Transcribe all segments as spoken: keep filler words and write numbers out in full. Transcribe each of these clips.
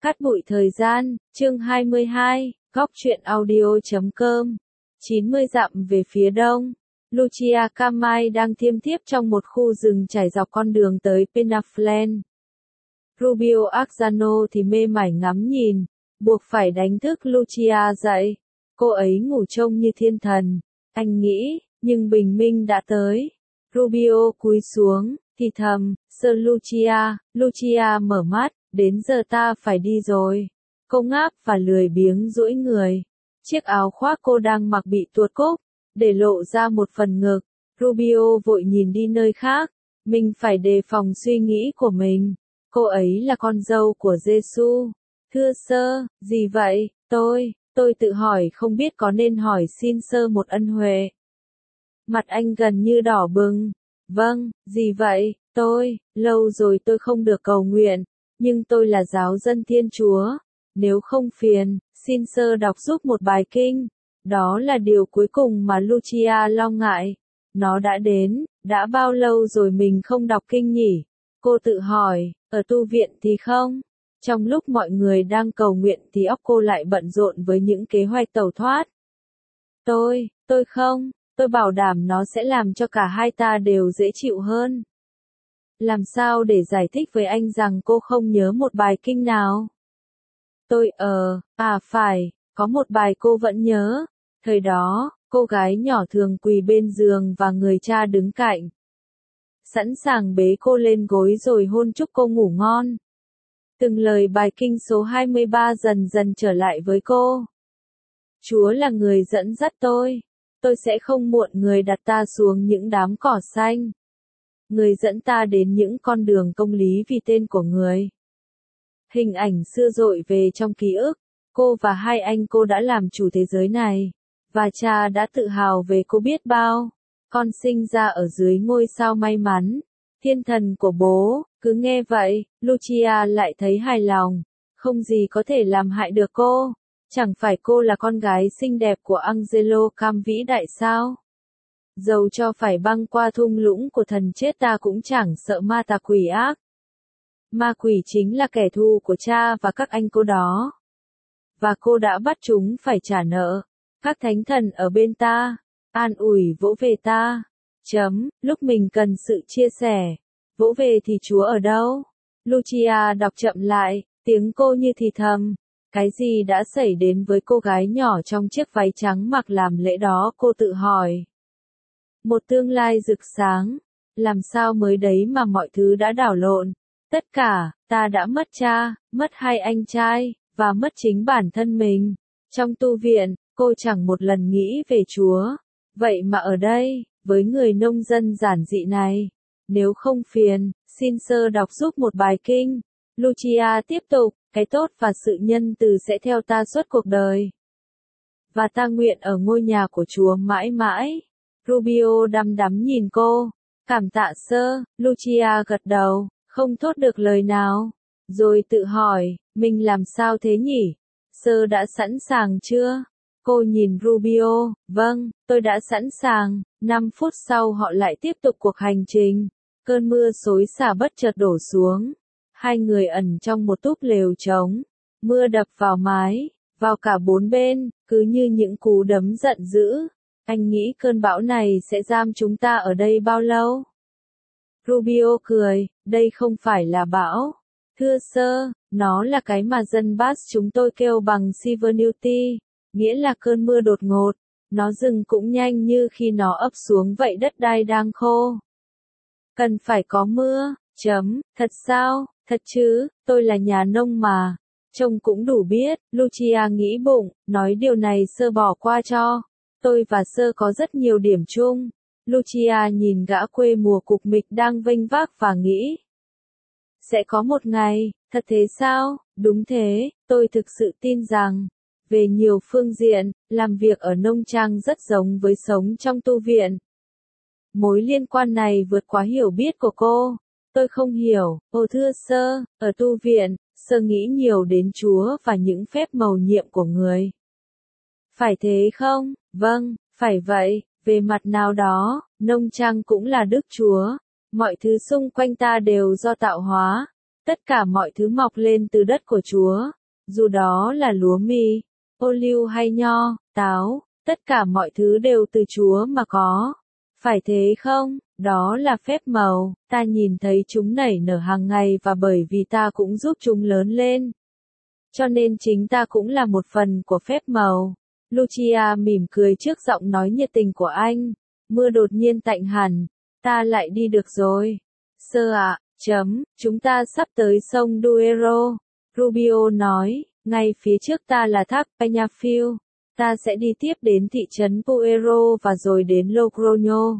Cát bụi thời gian, chương hai mươi hai, góc truyện audio.com. chín mươi dặm về phía đông, Lucia Camai đang thiêm thiếp trong một khu rừng trải dọc con đường tới Penaflen. Rubio Arzano thì mê mải ngắm nhìn, buộc phải đánh thức Lucia dậy. Cô ấy ngủ trông như thiên thần, anh nghĩ, nhưng bình minh đã tới. Rubio cúi xuống, thì thầm, Sir Lucia, Lucia mở mắt, đến giờ ta phải đi rồi. Cô ngáp và lười biếng duỗi người. Chiếc áo khoác cô đang mặc bị tuột cúc, để lộ ra một phần ngực. Rubio vội nhìn đi nơi khác, mình phải đề phòng suy nghĩ của mình. Cô ấy là con dâu của Giêsu. Thưa Sir, gì vậy? Tôi, tôi tự hỏi không biết có nên hỏi xin Sir một ân huệ. Mặt anh gần như đỏ bừng. Vâng, gì vậy? Tôi, lâu rồi tôi không được cầu nguyện, nhưng tôi là giáo dân Thiên Chúa. Nếu không phiền, xin Sir đọc giúp một bài kinh. Đó là điều cuối cùng mà Lucia lo ngại. Nó đã đến, đã bao lâu rồi mình không đọc kinh nhỉ? Cô tự hỏi, ở tu viện thì không? Trong lúc mọi người đang cầu nguyện thì óc cô lại bận rộn với những kế hoạch tẩu thoát. Tôi, tôi không, tôi bảo đảm nó sẽ làm cho cả hai ta đều dễ chịu hơn. Làm sao để giải thích với anh rằng cô không nhớ một bài kinh nào? Tôi ờ, à phải, có một bài cô vẫn nhớ. Thời đó, cô gái nhỏ thường quỳ bên giường và người cha đứng cạnh. Sẵn sàng bế cô lên gối rồi hôn chúc cô ngủ ngon. Từng lời bài kinh số hai mươi ba dần dần trở lại với cô. Chúa là người dẫn dắt tôi. Tôi sẽ không muộn người đặt ta xuống những đám cỏ xanh. Người dẫn ta đến những con đường công lý vì tên của người. Hình ảnh xưa dội về trong ký ức. Cô và hai anh cô đã làm chủ thế giới này. Và cha đã tự hào về cô biết bao. Con sinh ra ở dưới ngôi sao may mắn. Thiên thần của bố. Cứ nghe vậy, Lucia lại thấy hài lòng. Không gì có thể làm hại được cô. Chẳng phải cô là con gái xinh đẹp của Angelo Cam vĩ đại sao? Dầu cho phải băng qua thung lũng của thần chết ta cũng chẳng sợ ma tà quỷ ác. Ma quỷ chính là kẻ thù của cha và các anh cô đó. Và cô đã bắt chúng phải trả nợ. Các thánh thần ở bên ta, an ủi vỗ về ta. Chấm, lúc mình cần sự chia sẻ. Vỗ về thì Chúa ở đâu? Lucia đọc chậm lại, tiếng cô như thì thầm. Cái gì đã xảy đến với cô gái nhỏ trong chiếc váy trắng mặc làm lễ đó, cô tự hỏi. Một tương lai rực sáng. Làm sao mới đấy mà mọi thứ đã đảo lộn. Tất cả, ta đã mất cha, mất hai anh trai, và mất chính bản thân mình. Trong tu viện, cô chẳng một lần nghĩ về Chúa. Vậy mà ở đây, với người nông dân giản dị này, nếu không phiền, xin Sir đọc giúp một bài kinh. Lucia tiếp tục, cái tốt và sự nhân từ sẽ theo ta suốt cuộc đời. Và ta nguyện ở ngôi nhà của Chúa mãi mãi. Rubio đăm đắm nhìn cô. Cảm tạ Sir, Lucia gật đầu, không thốt được lời nào. Rồi tự hỏi, mình làm sao thế nhỉ? Sir đã sẵn sàng chưa? Cô nhìn Rubio, vâng, tôi đã sẵn sàng. Năm phút sau họ lại tiếp tục cuộc hành trình. Cơn mưa xối xả bất chợt đổ xuống. Hai người ẩn trong một túp lều trống. Mưa đập vào mái, vào cả bốn bên, cứ như những cú đấm giận dữ. Anh nghĩ cơn bão này sẽ giam chúng ta ở đây bao lâu? Rubio cười, đây không phải là bão. Thưa Sir, nó là cái mà dân Basque chúng tôi kêu bằng Sivernuti, nghĩa là cơn mưa đột ngột. Nó dừng cũng nhanh như khi nó ập xuống vậy, đất đai đang khô. Cần phải có mưa, chấm, thật sao, thật chứ, tôi là nhà nông mà. Trông cũng đủ biết, Lucia nghĩ bụng, nói điều này Sir bỏ qua cho. Tôi và Sir có rất nhiều điểm chung. Lucia nhìn gã quê mùa cục mịch đang vênh vác và nghĩ. Sẽ có một ngày, thật thế sao? Đúng thế, tôi thực sự tin rằng, về nhiều phương diện, làm việc ở nông trang rất giống với sống trong tu viện. Mối liên quan này vượt quá hiểu biết của cô. Tôi không hiểu, ồ thưa Sir, ở tu viện, Sir nghĩ nhiều đến Chúa và những phép mầu nhiệm của người. Phải thế không? Vâng, phải vậy, về mặt nào đó, nông trang cũng là Đức Chúa. Mọi thứ xung quanh ta đều do tạo hóa. Tất cả mọi thứ mọc lên từ đất của Chúa, dù đó là lúa mì, ô liu hay nho, táo, tất cả mọi thứ đều từ Chúa mà có. Phải thế không? Đó là phép màu, ta nhìn thấy chúng nảy nở hàng ngày và bởi vì ta cũng giúp chúng lớn lên. Cho nên chính ta cũng là một phần của phép màu. Lucia mỉm cười trước giọng nói nhiệt tình của anh. Mưa đột nhiên tạnh hẳn. Ta lại đi được rồi. Sơ ạ, chấm, chúng ta sắp tới sông Duero. Rubio nói, ngay phía trước ta là thác Peñafiel. Ta sẽ đi tiếp đến thị trấn Puero và rồi đến Logroño.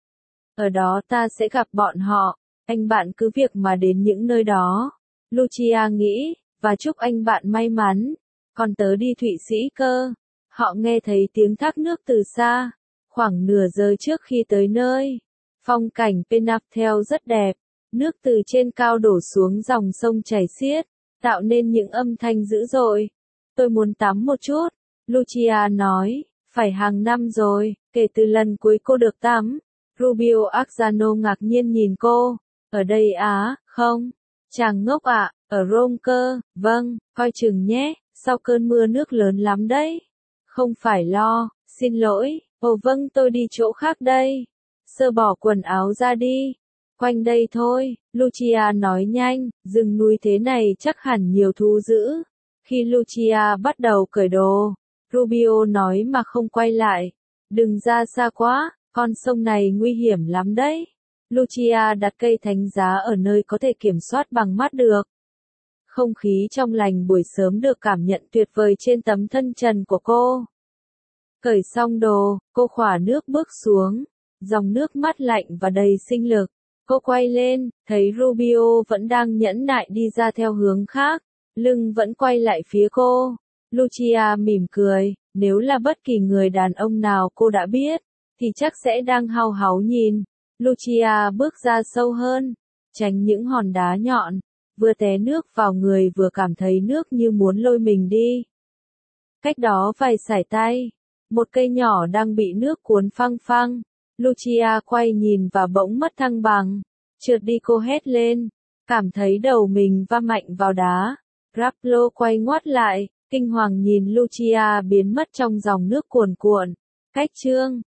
Ở đó ta sẽ gặp bọn họ. Anh bạn cứ việc mà đến những nơi đó. Lucia nghĩ, và chúc anh bạn may mắn. Còn tớ đi Thụy Sĩ cơ. Họ nghe thấy tiếng thác nước từ xa. Khoảng nửa giờ trước khi tới nơi. Phong cảnh Peñafiel rất đẹp. Nước từ trên cao đổ xuống dòng sông chảy xiết, tạo nên những âm thanh dữ dội. Tôi muốn tắm một chút. Lucia nói, phải hàng năm rồi, kể từ lần cuối cô được tắm. Rubio Arzano ngạc nhiên nhìn cô. Ở đây á, không? Chàng ngốc ạ, ở Rome cơ, vâng, coi chừng nhé, sau cơn mưa nước lớn lắm đấy. Không phải lo, xin lỗi, ồ vâng tôi đi chỗ khác đây. Sơ bỏ quần áo ra đi. Quanh đây thôi, Lucia nói nhanh, rừng núi thế này chắc hẳn nhiều thú dữ. Khi Lucia bắt đầu cởi đồ, Rubio nói mà không quay lại. Đừng ra xa quá, con sông này nguy hiểm lắm đấy. Lucia đặt cây thánh giá ở nơi có thể kiểm soát bằng mắt được. Không khí trong lành buổi sớm được cảm nhận tuyệt vời trên tấm thân trần của cô. Cởi xong đồ, cô khỏa nước bước xuống. Dòng nước mát lạnh và đầy sinh lực. Cô quay lên, thấy Rubio vẫn đang nhẫn nại đi ra theo hướng khác. Lưng vẫn quay lại phía cô. Lucia mỉm cười, nếu là bất kỳ người đàn ông nào cô đã biết, thì chắc sẽ đang hau háu nhìn. Lucia bước ra sâu hơn, tránh những hòn đá nhọn, vừa té nước vào người vừa cảm thấy nước như muốn lôi mình đi. Cách đó vài sải tay, một cây nhỏ đang bị nước cuốn phăng phăng. Lucia quay nhìn và bỗng mất thăng bằng. Trượt đi cô hét lên, cảm thấy đầu mình va mạnh vào đá. Raplo quay ngoắt lại, kinh hoàng nhìn Lucia biến mất trong dòng nước cuồn cuộn. Cách chương